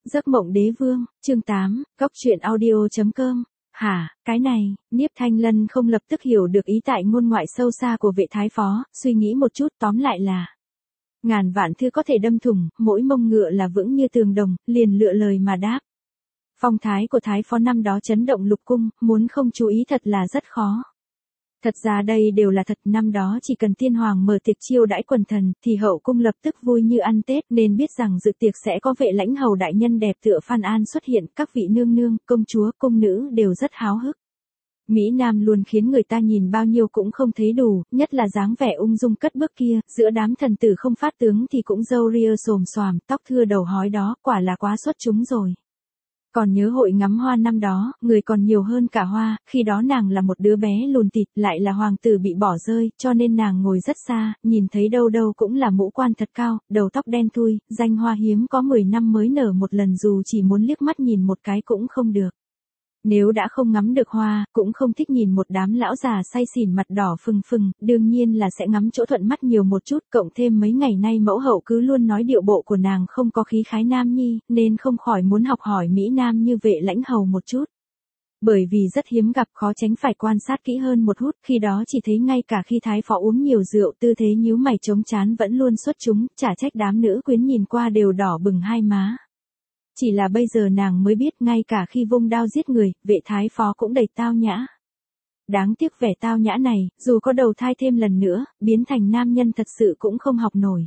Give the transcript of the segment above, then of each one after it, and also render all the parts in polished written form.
Giấc mộng đế vương, chương 8, góc truyện audio.com. Hả, cái này, Niếp Thanh Lân không lập tức hiểu được ý tại ngôn ngoại sâu xa của vệ thái phó, suy nghĩ một chút tóm lại là ngàn vạn thư có thể đâm thủng, mỗi mông ngựa là vững như tường đồng, liền lựa lời mà đáp. Phong thái của thái phó năm đó chấn động lục cung, muốn không chú ý thật là rất khó. Thật ra đây đều là thật, năm đó chỉ cần tiên hoàng mở tiệc chiêu đãi quần thần, thì hậu cung lập tức vui như ăn Tết, nên biết rằng dự tiệc sẽ có vệ lãnh hầu đại nhân đẹp tựa Phan An xuất hiện, các vị nương nương, công chúa, cung nữ đều rất háo hức. Mỹ Nam luôn khiến người ta nhìn bao nhiêu cũng không thấy đủ, nhất là dáng vẻ ung dung cất bước kia, giữa đám thần tử không phát tướng thì cũng râu ria xồm xoàm, tóc thưa đầu hói đó, quả là quá xuất chúng rồi. Còn nhớ hội ngắm hoa năm đó, người còn nhiều hơn cả hoa, khi đó nàng là một đứa bé lùn tịt, lại là hoàng tử bị bỏ rơi, cho nên nàng ngồi rất xa, nhìn thấy đâu đâu cũng là mũ quan thật cao, đầu tóc đen thui, danh hoa hiếm có 10 năm mới nở một lần, dù chỉ muốn liếc mắt nhìn một cái cũng không được. Nếu đã không ngắm được hoa, cũng không thích nhìn một đám lão già say xỉn mặt đỏ phừng phừng, đương nhiên là sẽ ngắm chỗ thuận mắt nhiều một chút, cộng thêm mấy ngày nay mẫu hậu cứ luôn nói điệu bộ của nàng không có khí khái nam nhi, nên không khỏi muốn học hỏi Mỹ Nam như vệ lãnh hầu một chút. Bởi vì rất hiếm gặp, khó tránh phải quan sát kỹ hơn một hút, khi đó chỉ thấy ngay cả khi thái phó uống nhiều rượu, tư thế nhíu mày chống trán vẫn luôn xuất chúng, chả trách đám nữ quyến nhìn qua đều đỏ bừng hai má. Chỉ là bây giờ nàng mới biết ngay cả khi vung đao giết người, vệ thái phó cũng đầy tao nhã. Đáng tiếc vẻ tao nhã này, dù có đầu thai thêm lần nữa, biến thành nam nhân thật sự cũng không học nổi.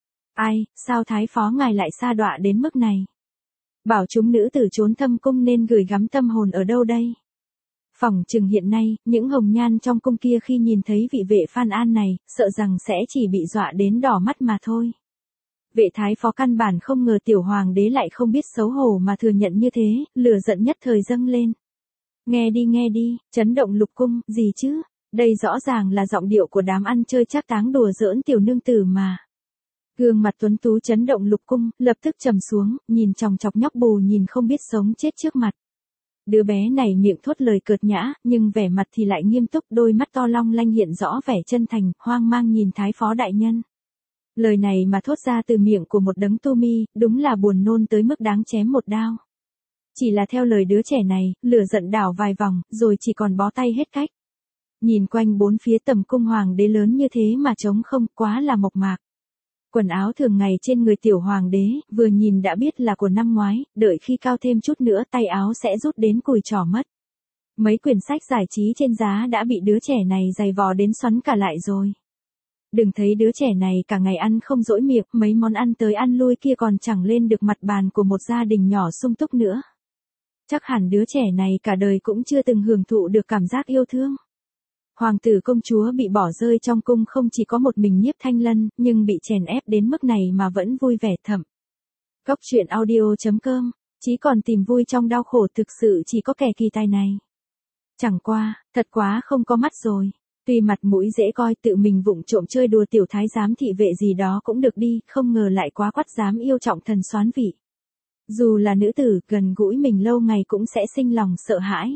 Ai, sao thái phó ngài lại sa đọa đến mức này? Bảo chúng nữ tử trốn thâm cung nên gửi gắm tâm hồn ở đâu đây? Phỏng chừng hiện nay, những hồng nhan trong cung kia khi nhìn thấy vị vệ Phan An này, sợ rằng sẽ chỉ bị dọa đến đỏ mắt mà thôi. Vệ thái phó căn bản không ngờ tiểu hoàng đế lại không biết xấu hổ mà thừa nhận như thế, lửa giận nhất thời dâng lên. Nghe đi, chấn động lục cung, gì chứ? Đây rõ ràng là giọng điệu của đám ăn chơi trác táng đùa giỡn tiểu nương tử mà. Gương mặt tuấn tú chấn động lục cung, lập tức trầm xuống, nhìn chòng chọc nhóc bù nhìn không biết sống chết trước mặt. Đứa bé này miệng thốt lời cợt nhã, nhưng vẻ mặt thì lại nghiêm túc, đôi mắt to long lanh hiện rõ vẻ chân thành, hoang mang nhìn thái phó đại nhân. Lời này mà thốt ra từ miệng của một đấng tu mi, đúng là buồn nôn tới mức đáng chém một đao. Chỉ là theo lời đứa trẻ này, lửa giận đảo vài vòng, rồi chỉ còn bó tay hết cách. Nhìn quanh bốn phía tầm cung hoàng đế lớn như thế mà trống không, quá là mộc mạc. Quần áo thường ngày trên người tiểu hoàng đế, vừa nhìn đã biết là của năm ngoái, đợi khi cao thêm chút nữa tay áo sẽ rút đến cùi trỏ mất. Mấy quyển sách giải trí trên giá đã bị đứa trẻ này giày vò đến xoắn cả lại rồi. Đừng thấy đứa trẻ này cả ngày ăn không dỗi miệng, mấy món ăn tới ăn lui kia còn chẳng lên được mặt bàn của một gia đình nhỏ sung túc nữa. Chắc hẳn đứa trẻ này cả đời cũng chưa từng hưởng thụ được cảm giác yêu thương. Hoàng tử công chúa bị bỏ rơi trong cung không chỉ có một mình Nhiếp Thanh Lân, nhưng bị chèn ép đến mức này mà vẫn vui vẻ thầm. Góc truyện audio.com, chỉ còn tìm vui trong đau khổ, thực sự chỉ có kẻ kỳ tài này. Chẳng qua, thật quá không có mắt rồi. Tuy mặt mũi dễ coi, tự mình vụng trộm chơi đùa tiểu thái giám thị vệ gì đó cũng được đi, không ngờ lại quá quắt dám yêu trọng thần soán vị. Dù là nữ tử, gần gũi mình lâu ngày cũng sẽ sinh lòng sợ hãi.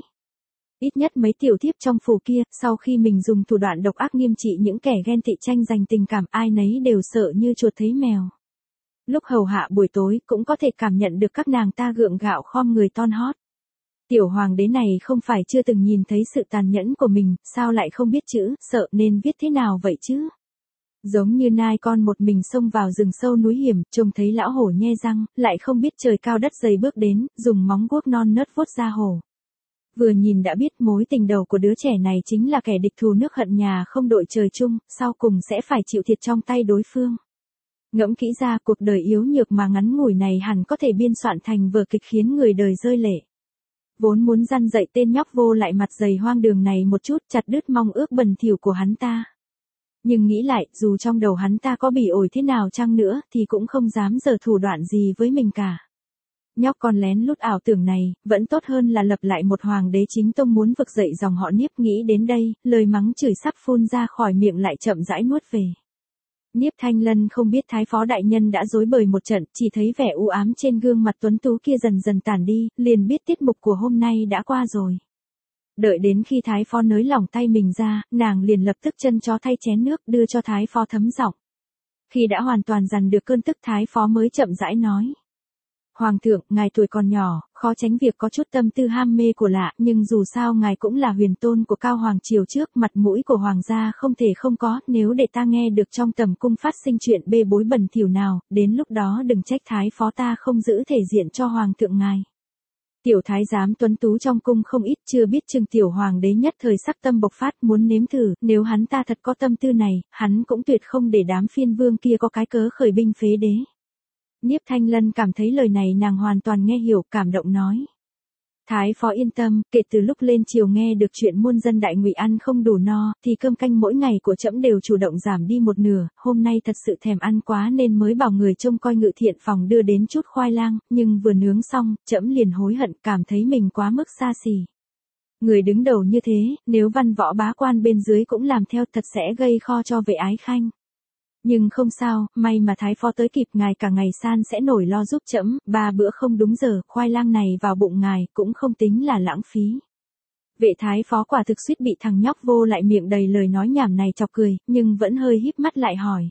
Ít nhất mấy tiểu thiếp trong phủ kia, sau khi mình dùng thủ đoạn độc ác nghiêm trị những kẻ ghen tị tranh giành tình cảm, ai nấy đều sợ như chuột thấy mèo. Lúc hầu hạ buổi tối, cũng có thể cảm nhận được các nàng ta gượng gạo khom người ton hót. Tiểu hoàng đế này không phải chưa từng nhìn thấy sự tàn nhẫn của mình, sao lại không biết chữ, sợ nên viết thế nào vậy chứ? Giống như nai con một mình xông vào rừng sâu núi hiểm, trông thấy lão hổ nhe răng, lại không biết trời cao đất dày bước đến, dùng móng guốc non nớt vuốt da hổ. Vừa nhìn đã biết mối tình đầu của đứa trẻ này chính là kẻ địch thù nước hận nhà không đội trời chung, sau cùng sẽ phải chịu thiệt trong tay đối phương. Ngẫm kỹ ra, cuộc đời yếu nhược mà ngắn ngủi này hẳn có thể biên soạn thành vở kịch khiến người đời rơi lệ. Vốn muốn răn dạy tên nhóc vô lại mặt dày hoang đường này một chút, chặt đứt mong ước bẩn thỉu của hắn ta. Nhưng nghĩ lại, dù trong đầu hắn ta có bỉ ổi thế nào chăng nữa, thì cũng không dám giở thủ đoạn gì với mình cả. Nhóc con lén lút ảo tưởng này, vẫn tốt hơn là lập lại một hoàng đế chính tông muốn vực dậy dòng họ Niếp. Nghĩ đến đây, lời mắng chửi sắp phun ra khỏi miệng lại chậm rãi nuốt về. Nhiếp Thanh Lân không biết thái phó đại nhân đã rối bời một trận, chỉ thấy vẻ u ám trên gương mặt tuấn tú kia dần dần tản đi, liền biết tiết mục của hôm nay đã qua rồi. Đợi đến khi thái phó nới lỏng tay mình ra, nàng liền lập tức chân chó thay chén nước đưa cho thái phó thấm giọng. Khi đã hoàn toàn dằn được cơn tức, thái phó mới chậm rãi nói. Hoàng thượng, ngài tuổi còn nhỏ, khó tránh việc có chút tâm tư ham mê của lạ, nhưng dù sao ngài cũng là huyền tôn của Cao Hoàng triều trước, mặt mũi của hoàng gia không thể không có, nếu để ta nghe được trong tầm cung phát sinh chuyện bê bối bẩn thỉu nào, đến lúc đó đừng trách thái phó ta không giữ thể diện cho hoàng thượng ngài. Tiểu thái giám tuấn tú trong cung không ít, chưa biết chừng tiểu hoàng đế nhất thời sắc tâm bộc phát muốn nếm thử, nếu hắn ta thật có tâm tư này, hắn cũng tuyệt không để đám phiên vương kia có cái cớ khởi binh phế đế. Nhiếp Thanh Lân cảm thấy lời này nàng hoàn toàn nghe hiểu, cảm động nói. Thái phó yên tâm, kể từ lúc lên triều nghe được chuyện muôn dân đại ngụy ăn không đủ no, thì cơm canh mỗi ngày của trẫm đều chủ động giảm đi một nửa, hôm nay thật sự thèm ăn quá nên mới bảo người trông coi ngự thiện phòng đưa đến chút khoai lang, nhưng vừa nướng xong, trẫm liền hối hận, cảm thấy mình quá mức xa xỉ. Người đứng đầu như thế, nếu văn võ bá quan bên dưới cũng làm theo thật sẽ gây kho cho vệ ái khanh. Nhưng không sao, may mà thái phó tới kịp, ngài cả ngày san sẽ nổi lo giúp trẫm, 3 bữa không đúng giờ, khoai lang này vào bụng ngài cũng không tính là lãng phí. Vệ thái phó quả thực suýt bị thằng nhóc vô lại miệng đầy lời nói nhảm này chọc cười, nhưng vẫn hơi híp mắt lại hỏi.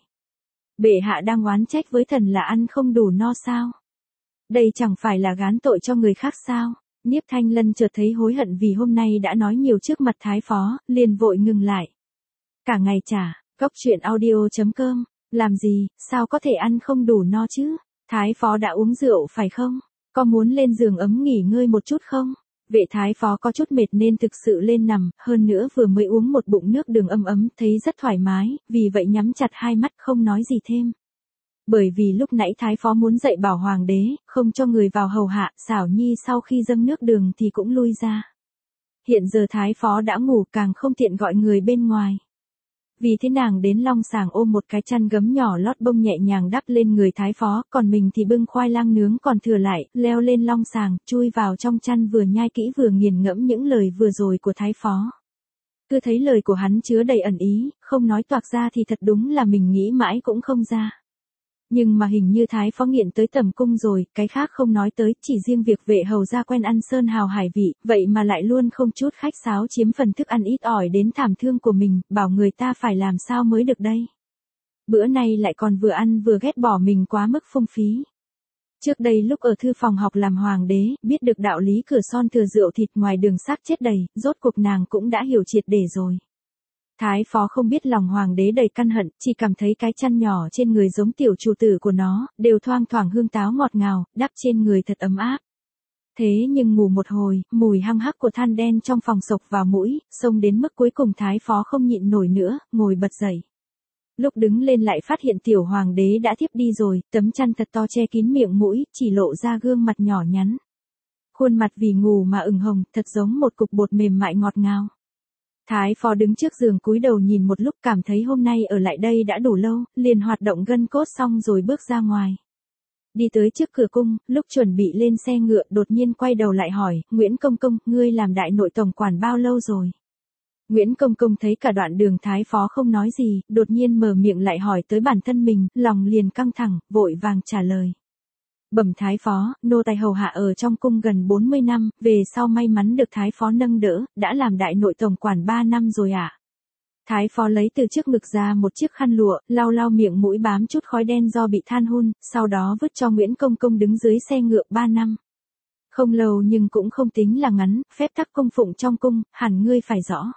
Bệ hạ đang oán trách với thần là ăn không đủ no sao? Đây chẳng phải là gán tội cho người khác sao? Nhiếp Thanh Lân chợt thấy hối hận vì hôm nay đã nói nhiều trước mặt thái phó, liền vội ngừng lại. Cả ngày chả. Góc truyện audio.com, làm gì, sao có thể ăn không đủ no chứ? Thái phó đã uống rượu phải không? Có muốn lên giường ấm nghỉ ngơi một chút không? Vệ thái phó có chút mệt nên thực sự lên nằm, hơn nữa vừa mới uống một bụng nước đường ấm ấm, thấy rất thoải mái, vì vậy nhắm chặt hai mắt không nói gì thêm. Bởi vì lúc nãy thái phó muốn dạy bảo hoàng đế, không cho người vào hầu hạ, xảo nhi sau khi dâng nước đường thì cũng lui ra. Hiện giờ thái phó đã ngủ, càng không tiện gọi người bên ngoài. Vì thế nàng đến long sàng ôm một cái chăn gấm nhỏ lót bông nhẹ nhàng đắp lên người thái phó, còn mình thì bưng khoai lang nướng còn thừa lại, leo lên long sàng, chui vào trong chăn vừa nhai kỹ vừa nghiền ngẫm những lời vừa rồi của thái phó. Cứ thấy lời của hắn chứa đầy ẩn ý, không nói toạc ra thì thật đúng là mình nghĩ mãi cũng không ra. Nhưng mà hình như thái phó nghiện tới tầm cung rồi, cái khác không nói tới, chỉ riêng việc vệ hầu ra quen ăn sơn hào hải vị, vậy mà lại luôn không chút khách sáo chiếm phần thức ăn ít ỏi đến thảm thương của mình, bảo người ta phải làm sao mới được đây. Bữa nay lại còn vừa ăn vừa ghét bỏ mình quá mức phung phí. Trước đây lúc ở thư phòng học làm hoàng đế, biết được đạo lý cửa son thừa rượu thịt ngoài đường xác chết đầy, rốt cuộc nàng cũng đã hiểu triệt để rồi. Thái phó không biết lòng hoàng đế đầy căn hận, chỉ cảm thấy cái chăn nhỏ trên người giống tiểu chủ tử của nó, đều thoang thoảng hương táo ngọt ngào, đắp trên người thật ấm áp. Thế nhưng ngủ một hồi, mùi hăng hắc của than đen trong phòng sộc vào mũi, xông đến mức cuối cùng thái phó không nhịn nổi nữa, ngồi bật dậy. Lúc đứng lên lại phát hiện tiểu hoàng đế đã thiếp đi rồi, tấm chăn thật to che kín miệng mũi, chỉ lộ ra gương mặt nhỏ nhắn. Khuôn mặt vì ngủ mà ửng hồng, thật giống một cục bột mềm mại ngọt ngào. Thái phó đứng trước giường cúi đầu nhìn một lúc, cảm thấy hôm nay ở lại đây đã đủ lâu, liền hoạt động gân cốt xong rồi bước ra ngoài. Đi tới trước cửa cung, lúc chuẩn bị lên xe ngựa đột nhiên quay đầu lại hỏi, Nguyễn Công Công, ngươi làm đại nội tổng quản bao lâu rồi? Nguyễn Công Công thấy cả đoạn đường thái phó không nói gì, đột nhiên mở miệng lại hỏi tới bản thân mình, lòng liền căng thẳng, vội vàng trả lời. Bẩm thái phó, nô tài hầu hạ ở trong cung gần 40 năm, về sau may mắn được thái phó nâng đỡ, đã làm đại nội tổng quản 3 năm rồi ạ. Thái phó lấy từ trước ngực ra một chiếc khăn lụa, lau lau miệng mũi bám chút khói đen do bị than hun, sau đó vứt cho Nguyễn Công Công đứng dưới xe ngựa 3 năm. Không lâu nhưng cũng không tính là ngắn, phép tắc công phụng trong cung, hẳn ngươi phải rõ.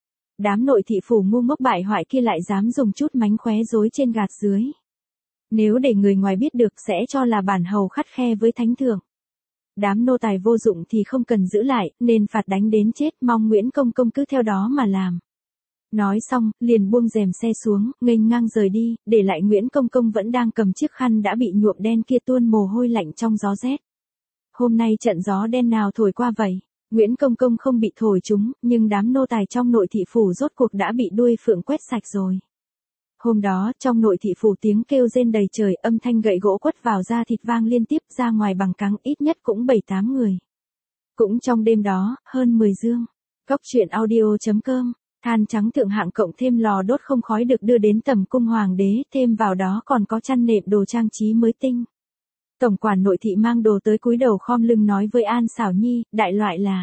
Đám nội thị phủ ngu ngốc bại hoại kia lại dám dùng chút mánh khóe dối trên gạt dưới. Nếu để người ngoài biết được sẽ cho là bản hầu khắt khe với thánh thượng. Đám nô tài vô dụng thì không cần giữ lại, nên phạt đánh đến chết, mong Nguyễn Công Công cứ theo đó mà làm. Nói xong, liền buông rèm xe xuống, nghênh ngang rời đi, để lại Nguyễn Công Công vẫn đang cầm chiếc khăn đã bị nhuộm đen kia tuôn mồ hôi lạnh trong gió rét. Hôm nay trận gió đen nào thổi qua vậy? Nguyễn Công Công không bị thổi trúng, nhưng đám nô tài trong nội thị phủ rốt cuộc đã bị đuôi phượng quét sạch rồi. Hôm đó, trong nội thị phủ tiếng kêu rên đầy trời, âm thanh gậy gỗ quất vào da thịt vang liên tiếp, ra ngoài bằng cáng ít nhất cũng 7-8 người. Cũng trong đêm đó, hơn 10 dương. Góc truyện audio.com, than trắng thượng hạng cộng thêm lò đốt không khói được đưa đến tầm cung hoàng đế, thêm vào đó còn có chăn nệm đồ trang trí mới tinh. Tổng quản nội thị mang đồ tới cúi đầu khom lưng nói với An Xảo Nhi, đại loại là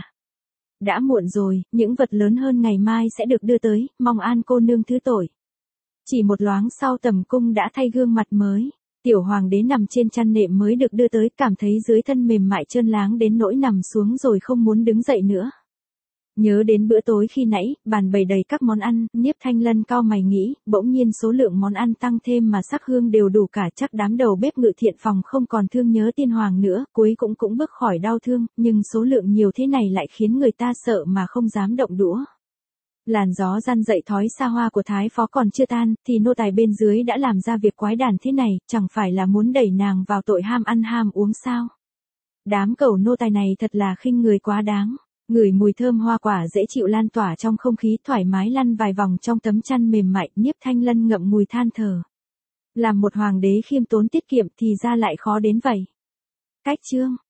đã muộn rồi, những vật lớn hơn ngày mai sẽ được đưa tới, mong An cô nương thứ tội. Chỉ một loáng sau tầm cung đã thay gương mặt mới. Tiểu hoàng đế nằm trên chăn nệm mới được đưa tới, cảm thấy dưới thân mềm mại trơn láng đến nỗi nằm xuống rồi không muốn đứng dậy nữa. Nhớ đến bữa tối khi nãy, bàn bày đầy các món ăn, Niếp Thanh Lân cau mày nghĩ, bỗng nhiên số lượng món ăn tăng thêm mà sắc hương đều đủ cả, chắc đám đầu bếp Ngự Thiện phòng không còn thương nhớ tiên hoàng nữa, cuối cũng bước khỏi đau thương, nhưng số lượng nhiều thế này lại khiến người ta sợ mà không dám động đũa. Làn gió gian dậy thói xa hoa của thái phó còn chưa tan, thì nô tài bên dưới đã làm ra việc quái đản thế này, chẳng phải là muốn đẩy nàng vào tội ham ăn ham uống sao? Đám cẩu nô tài này thật là khinh người quá đáng. Ngửi mùi thơm hoa quả dễ chịu lan tỏa trong không khí, thoải mái lăn vài vòng trong tấm chăn mềm mại, Nhiếp Thanh Lân ngậm ngùi than thở. Làm một hoàng đế khiêm tốn tiết kiệm thì ra lại khó đến vậy. Cách chương